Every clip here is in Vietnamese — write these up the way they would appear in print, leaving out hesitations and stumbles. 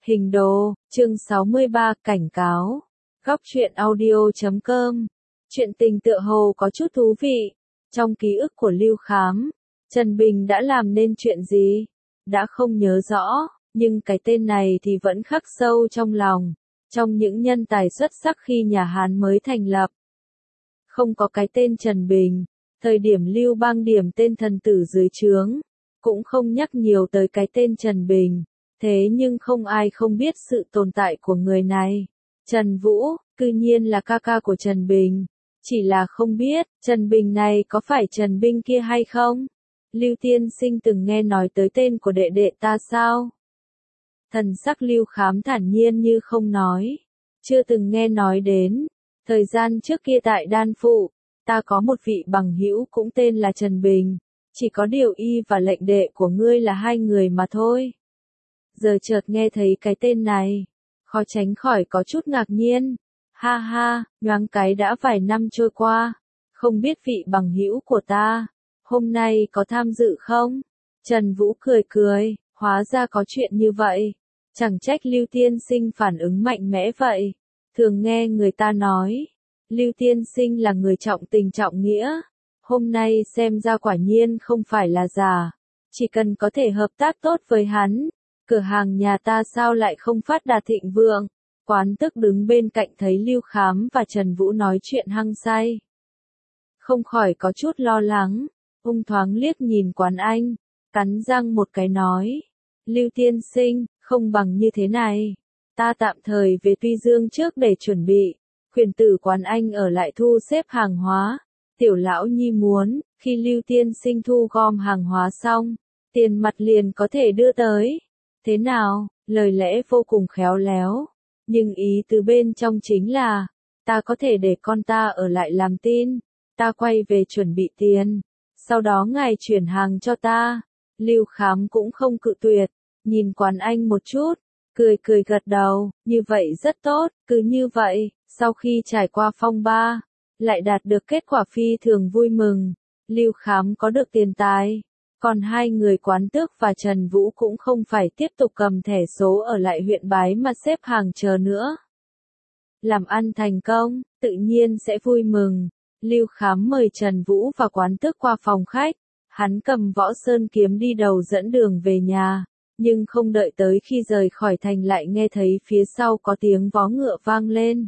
Hình đồ, chương 63, cảnh cáo. Góc truyện audio.com. Chuyện tình tựa hồ có chút thú vị. Trong ký ức của Lưu Khám, Trần Bình đã làm nên chuyện gì? Đã không nhớ rõ, nhưng cái tên này thì vẫn khắc sâu trong lòng. Trong những nhân tài xuất sắc khi nhà Hán mới thành lập. Không có cái tên Trần Bình, thời điểm Lưu Bang điểm tên thần tử dưới trướng, cũng không nhắc nhiều tới cái tên Trần Bình. Thế nhưng không ai không biết sự tồn tại của người này. Trần Vũ, cư nhiên là ca ca của Trần Bình. Chỉ là không biết, Trần Bình này có phải Trần Bình kia hay không? Lưu Tiên Sinh từng nghe nói tới tên của đệ đệ ta sao? Thần sắc Lưu Khám thản nhiên như không nói. Chưa từng nghe nói đến. Thời gian trước kia tại Đan Phụ, ta có một vị bằng hữu cũng tên là Trần Bình. Chỉ có điều y và lệnh đệ của ngươi là hai người mà thôi. Giờ chợt nghe thấy cái tên này, khó tránh khỏi có chút ngạc nhiên. Ha ha, nhoáng cái đã vài năm trôi qua, không biết vị bằng hữu của ta, hôm nay có tham dự không? Trần Vũ cười cười, hóa ra có chuyện như vậy. Chẳng trách Lưu Tiên Sinh phản ứng mạnh mẽ vậy. Thường nghe người ta nói, Lưu Tiên Sinh là người trọng tình trọng nghĩa. Hôm nay xem ra quả nhiên không phải là giả. Chỉ cần có thể hợp tác tốt với hắn, cửa hàng nhà ta sao lại không phát đạt thịnh vượng. Quán Tức đứng bên cạnh thấy Lưu Khám và Trần Vũ nói chuyện hăng say. Không khỏi có chút lo lắng, thoáng liếc nhìn Quán Anh, cắn răng một cái nói. Lưu Tiên Sinh, không bằng như thế này. Ta tạm thời về Tuy Dương trước để chuẩn bị. Khuyển tử Quán Anh ở lại thu xếp hàng hóa. Tiểu lão nhi muốn, khi Lưu Tiên Sinh thu gom hàng hóa xong, tiền mặt liền có thể đưa tới. Thế nào, lời lẽ vô cùng khéo léo. Nhưng ý từ bên trong chính là, ta có thể để con ta ở lại làm tin. Ta quay về chuẩn bị tiền. Sau đó ngài chuyển hàng cho ta. Lưu Khám cũng không cự tuyệt. Nhìn Quán Anh một chút. Cười cười gật đầu. Như vậy rất tốt. Cứ như vậy, sau khi trải qua phong ba, lại đạt được kết quả phi thường vui mừng. Lưu Khám có được tiền tài. Còn hai người Quán Tước và Trần Vũ cũng không phải tiếp tục cầm thẻ số ở lại huyện Bái mà xếp hàng chờ nữa. Làm ăn thành công, tự nhiên sẽ vui mừng. Lưu Khám mời Trần Vũ và Quán Tước qua phòng khách. Hắn cầm Võ Sơn kiếm đi đầu dẫn đường về nhà. Nhưng không đợi tới khi rời khỏi thành lại nghe thấy phía sau có tiếng vó ngựa vang lên.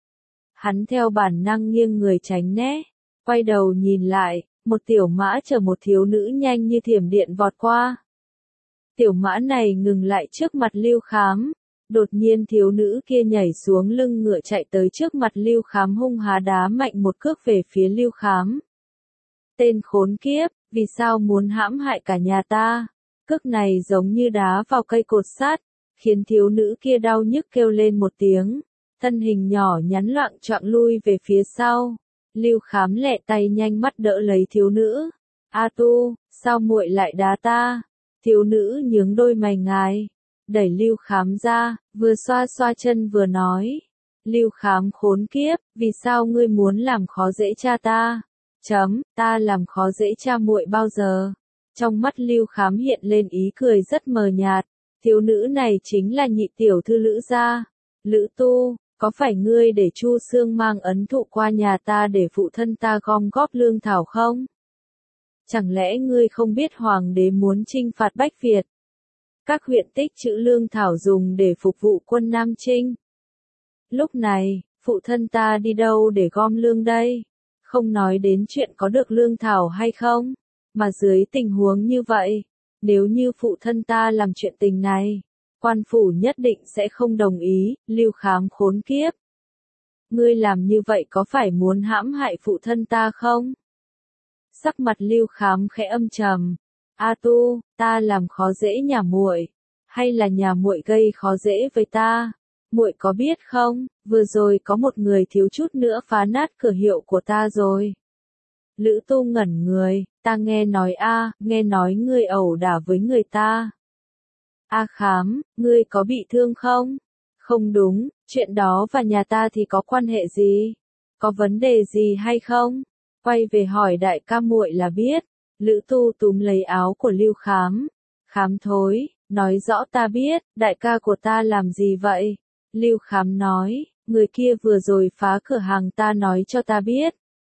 Hắn theo bản năng nghiêng người tránh né. Quay đầu nhìn lại. Một tiểu mã chở một thiếu nữ nhanh như thiểm điện vọt qua. Tiểu mã này ngừng lại trước mặt Lưu Khám. Đột nhiên thiếu nữ kia nhảy xuống lưng ngựa chạy tới trước mặt Lưu Khám hung há đá mạnh một cước về phía Lưu Khám. Tên khốn kiếp, vì sao muốn hãm hại cả nhà ta? Cước này giống như đá vào cây cột sắt, khiến thiếu nữ kia đau nhức kêu lên một tiếng. Thân hình nhỏ nhắn loạng choạng lui về phía sau. Lưu Khám lẹ tay nhanh mắt đỡ lấy thiếu nữ. A Tu, sao muội lại đá ta? Thiếu nữ nhướng đôi mày ngài, đẩy Lưu Khám ra, vừa xoa xoa chân vừa nói. Lưu Khám khốn kiếp, vì sao ngươi muốn làm khó dễ cha ta? Ta làm khó dễ cha muội bao giờ? Trong mắt Lưu Khám hiện lên ý cười rất mờ nhạt. Thiếu nữ này chính là nhị tiểu thư Lữ gia. Lữ Tu. Có phải ngươi để Chu Xương mang ấn thụ qua nhà ta để phụ thân ta gom góp lương thảo không? Chẳng lẽ ngươi không biết hoàng đế muốn chinh phạt Bách Việt? Các huyện tích trữ lương thảo dùng để phục vụ quân Nam Chinh. Lúc này, phụ thân ta đi đâu để gom lương đây? Không nói đến chuyện có được lương thảo hay không, mà dưới tình huống như vậy, nếu như phụ thân ta làm chuyện tình này, quan phủ nhất định sẽ không đồng ý. Lưu Khám khốn kiếp. Ngươi làm như vậy có phải muốn hãm hại phụ thân ta không? Sắc mặt Lưu Khám khẽ âm trầm. A Tu, ta làm khó dễ nhà muội, hay là nhà muội gây khó dễ với ta? Muội có biết không, vừa rồi có một người thiếu chút nữa phá nát cửa hiệu của ta rồi. Lữ Tu ngẩn người, ta nghe nói ngươi ẩu đả với người ta. A Khám, ngươi có bị thương không? Không đúng, chuyện đó và nhà ta thì có quan hệ gì? Có vấn đề gì hay không? Quay về hỏi đại ca muội là biết. Lữ Tu túm lấy áo của Lưu Khám. Khám thối, nói rõ ta biết, đại ca của ta làm gì vậy? Lưu Khám nói, người kia vừa rồi phá cửa hàng ta nói cho ta biết.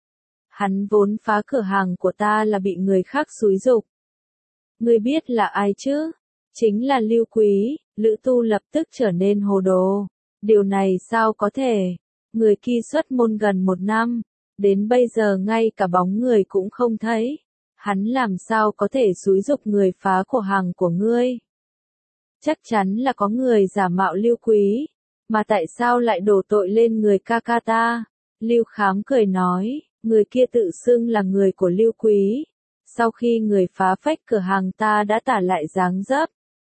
Hắn vốn phá cửa hàng của ta là bị người khác xúi giục. Ngươi biết là ai chứ? Chính là Lưu Quý. Lữ Tu lập tức trở nên hồ đồ. Điều này sao có thể? Người kia xuất môn gần 1 năm, đến bây giờ ngay cả bóng người cũng không thấy. Hắn làm sao có thể xúi giục người phá cửa hàng của ngươi? Chắc chắn là có người giả mạo Lưu Quý, mà tại sao lại đổ tội lên người ca ca ta? Lưu Khám cười nói, người kia tự xưng là người của Lưu Quý. Sau khi người phá phách cửa hàng ta đã tả lại dáng dấp.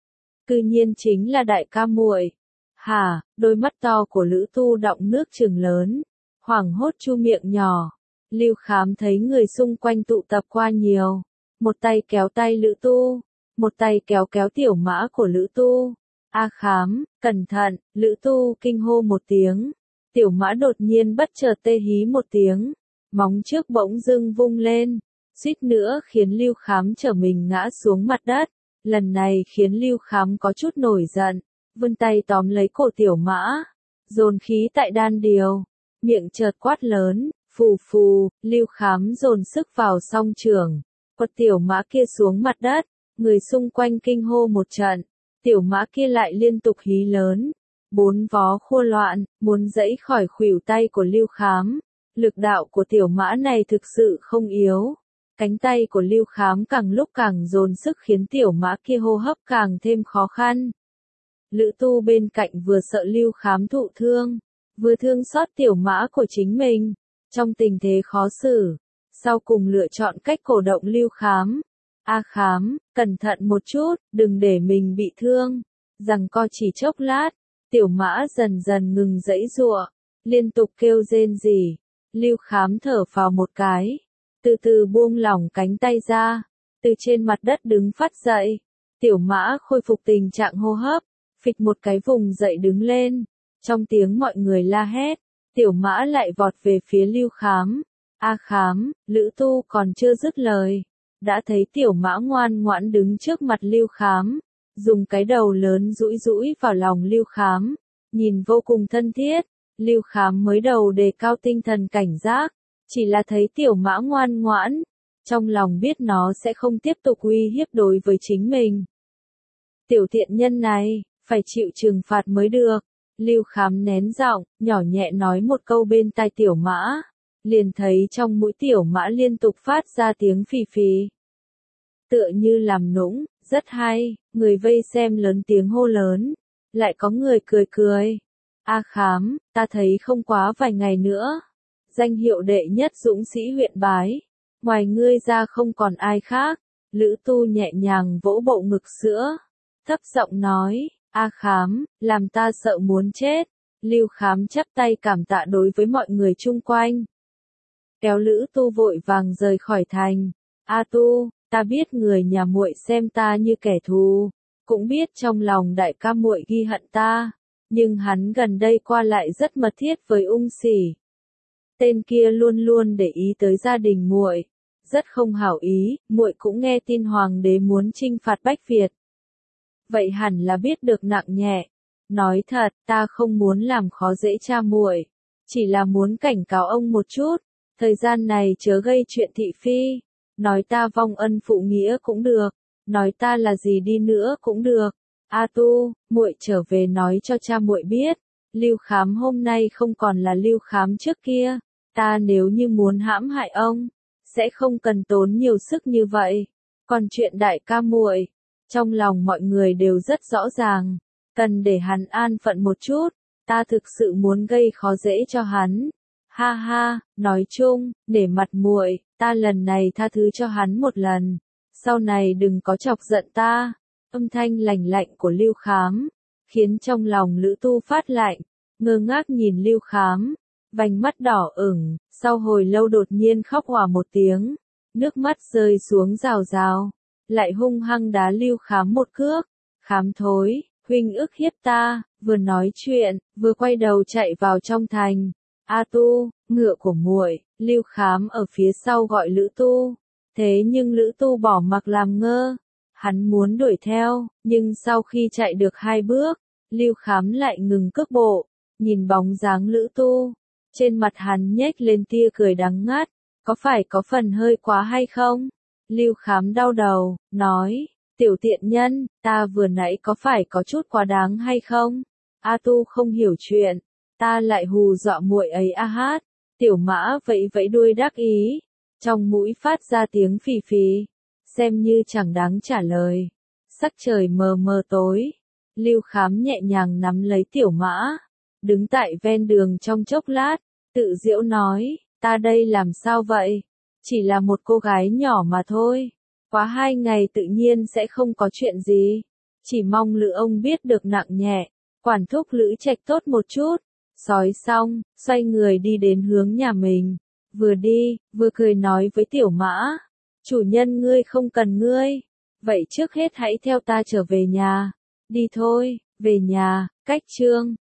Cư nhiên chính là đại ca muội. Hả? Đôi mắt to của Lữ Tu đọng nước trừng lớn, hoảng hốt chu miệng nhỏ. Lưu Khám thấy người xung quanh tụ tập qua nhiều, một tay kéo tay Lữ Tu, một tay kéo kéo tiểu mã của Lữ Tu. A Khám, cẩn thận! Lữ Tu kinh hô một tiếng. Tiểu mã đột nhiên bất chợt tê hí một tiếng, móng trước bỗng dưng vung lên, suýt nữa khiến Lưu Khám trở mình ngã xuống mặt đất. Lần này khiến Lưu Khám có chút nổi giận, vươn tay tóm lấy cổ tiểu mã, dồn khí tại đan điền, miệng chợt quát lớn, phù phù. Lưu Khám dồn sức vào song trường, quật tiểu mã kia xuống mặt đất. Người xung quanh kinh hô một trận, tiểu mã kia lại liên tục hí lớn, 4 vó khua loạn, muốn giãy khỏi khuỷu tay của Lưu Khám. Lực đạo của tiểu mã này thực sự không yếu. Cánh tay của Lưu Khám càng lúc càng dồn sức khiến tiểu mã kia hô hấp càng thêm khó khăn. Lữ Tu bên cạnh vừa sợ Lưu Khám thụ thương, vừa thương xót tiểu mã của chính mình. Trong tình thế khó xử, sau cùng lựa chọn cách cổ động Lưu Khám. A Khám, cẩn thận một chút, đừng để mình bị thương. Giằng co chỉ chốc lát, tiểu mã dần dần ngừng giãy giụa, liên tục kêu rên rỉ. Lưu Khám thở phào một cái, từ từ buông lỏng cánh tay ra, từ trên mặt đất đứng phát dậy. Tiểu mã khôi phục tình trạng hô hấp, phịch một cái vùng dậy đứng lên. Trong tiếng mọi người la hét, tiểu mã lại vọt về phía Lưu Khám. A Khám, Lữ Tu còn chưa dứt lời, đã thấy tiểu mã ngoan ngoãn đứng trước mặt Lưu Khám, dùng cái đầu lớn dũi dũi vào lòng Lưu Khám, nhìn vô cùng thân thiết. Lưu Khám mới đầu đề cao tinh thần cảnh giác, chỉ là thấy tiểu mã ngoan ngoãn, trong lòng biết nó sẽ không tiếp tục uy hiếp đối với chính mình. Tiểu thiện nhân này, phải chịu trừng phạt mới được. Lưu Khám nén giọng, nhỏ nhẹ nói một câu bên tai tiểu mã, liền thấy trong mũi tiểu mã liên tục phát ra tiếng phì phì. Tựa như làm nũng, rất hay, người vây xem lớn tiếng hô lớn, lại có người cười cười. A Khám, ta thấy không quá vài ngày nữa, danh hiệu đệ nhất dũng sĩ huyện Bái, ngoài ngươi ra không còn ai khác. Lữ Tu nhẹ nhàng vỗ bộ ngực sữa, thấp giọng nói, A Khám, làm ta sợ muốn chết. Lưu Khám chắp tay cảm tạ đối với mọi người chung quanh, kéo Lữ Tu vội vàng rời khỏi thành. A Tu, ta biết người nhà muội xem ta như kẻ thù, cũng biết trong lòng đại ca muội ghi hận ta, nhưng hắn gần đây qua lại rất mật thiết với Ung Sỉ. Tên kia luôn luôn để ý tới gia đình muội, rất không hảo ý. Muội cũng nghe tin hoàng đế muốn chinh phạt Bách Việt, vậy hẳn là biết được nặng nhẹ. Nói thật, ta không muốn làm khó dễ cha muội, chỉ là muốn cảnh cáo ông một chút, thời gian này chớ gây chuyện thị phi. Nói ta vong ân phụ nghĩa cũng được, nói ta là gì đi nữa cũng được. A Tu, muội trở về nói cho cha muội biết, Lưu Khám hôm nay không còn là Lưu Khám trước kia. Ta nếu như muốn hãm hại ông, sẽ không cần tốn nhiều sức như vậy. Còn chuyện đại ca muội, trong lòng mọi người đều rất rõ ràng, cần để hắn an phận một chút. Ta thực sự muốn gây khó dễ cho hắn. Ha ha, nói chung, để mặt muội, ta lần này tha thứ cho hắn một lần, sau này đừng có chọc giận ta. Âm thanh lạnh lạnh của Lưu Khám khiến trong lòng Lữ Tu phát lạnh, ngơ ngác nhìn Lưu Khám, vành mắt đỏ ửng, sau hồi lâu đột nhiên khóc òa một tiếng, nước mắt rơi xuống rào rào, lại hung hăng đá Lưu Khám một cước. Khám thối, huynh ức hiếp ta. Vừa nói chuyện, vừa quay đầu chạy vào trong thành. A Tu, ngựa của muội. Lưu Khám ở phía sau gọi Lữ Tu, thế nhưng Lữ Tu bỏ mặc làm ngơ, Hắn muốn đuổi theo, nhưng sau khi chạy được 2 bước, Lưu Khám lại ngừng cước bộ, nhìn bóng dáng Lữ Tu. Trên mặt hắn nhếch lên tia cười đắng ngắt, có phải có phần hơi quá hay không? Lưu Khám đau đầu, nói, tiểu tiện nhân, ta vừa nãy có phải có chút quá đáng hay không? A Tu không hiểu chuyện, ta lại hù dọa muội ấy a hát. Tiểu Mã vẫy vẫy đuôi đắc ý, trong mũi phát ra tiếng phì phì, xem như chẳng đáng trả lời. Sắc trời mờ mờ tối, Lưu Khám nhẹ nhàng nắm lấy Tiểu Mã, đứng tại ven đường trong chốc lát, tự giễu nói, ta đây làm sao vậy? Chỉ là một cô gái nhỏ mà thôi. Quá 2 ngày tự nhiên sẽ không có chuyện gì. Chỉ mong Lữ ông biết được nặng nhẹ, quản thúc Lữ Trạch tốt một chút. Sói xong, xoay người đi đến hướng nhà mình. Vừa đi, vừa cười nói với Tiểu Mã. Chủ nhân ngươi không cần ngươi. Vậy trước hết hãy theo ta trở về nhà. Đi thôi, về nhà, cách chương.